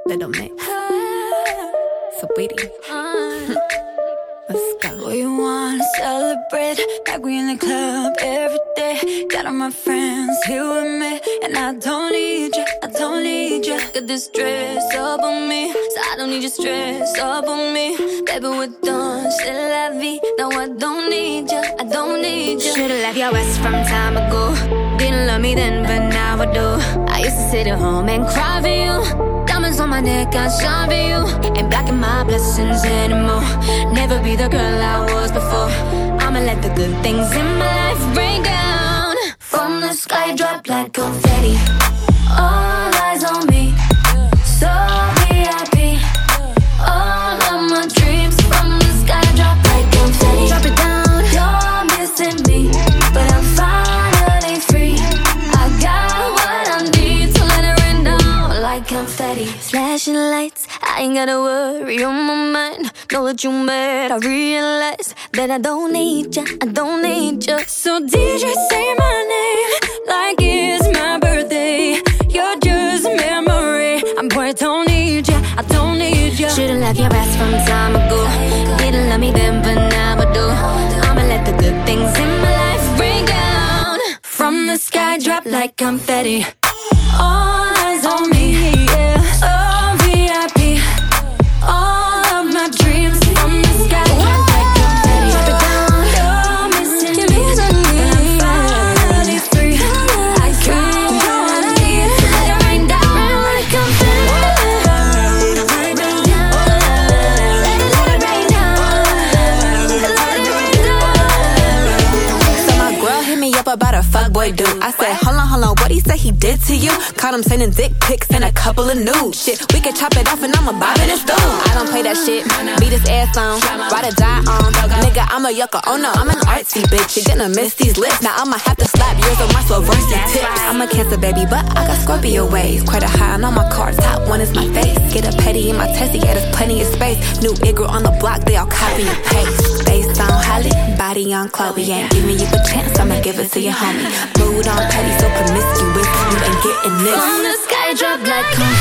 That don't mix. So witty. Let's go. We wanna celebrate like we in the club every day. Got all my friends here with me, and I don't need you, I don't need you. Got this stress up on me, so I don't need your stress up on me. Baby, we're done, c'est la vie. No, I don't need you, I don't need you. Should've left your ass from time ago. Didn't love me then, but now I do. I used to sit at home and cry for you. Diamonds on my neck, I shine for you. Ain't blocking my blessings anymore. Never be the girl I was before. I'ma let the good things in my life break down. From the sky drop like confetti. All eyes on me, so VIP. All of my dreams from the sky drop like confetti. Drop it down. You're missing me, but I'm finally free. I got what I need to let it rain down like confetti. Flashing lights, I ain't gotta worry on my mind. Know that you mad, I realize that I don't need ya, I don't need ya. So DJ, say my name like it's my birthday. You're just a memory. I'm poor, I don't need ya, I don't need ya. Should've left your ass from time ago. Didn't love me then, but now I do. I'ma let the good things in my life break down. From the sky drop like confetti. All eyes on me, yeah. So VIP. All of my dreams from the sky drop like confetti. Drop it down. You're missing me, but I'm finally free. I got what I need to let it rain down like confetti. Let it rain down. Let it rain down. So my girl hit me up about a fuckboy dude. I said, hold on, what he say he did to you? Caught him sending dick pics and a couple of nudes. Shit, we could chop it off and I'ma bob in his dude. I don't play that shit, beat his ass on, ride or die on. Nigga, I'm a yucca, oh no, I'm an artsy bitch. You're gonna miss these lips, now I'ma have to slap yours with my Swarovski tips. I'm a Cancer baby, but I got Scorpio waves. Quite a high on all my cards, top one is my face. Get a petty in my testy, yeah, there's plenty of space. New Igor on the block, they all copy and paste. Face on Holly, body on Chloe. Ain't giving you a chance, I'ma give it to your homie. Mood on petty, so promiscuous, you ain't getting this. From the sky drop like confetti.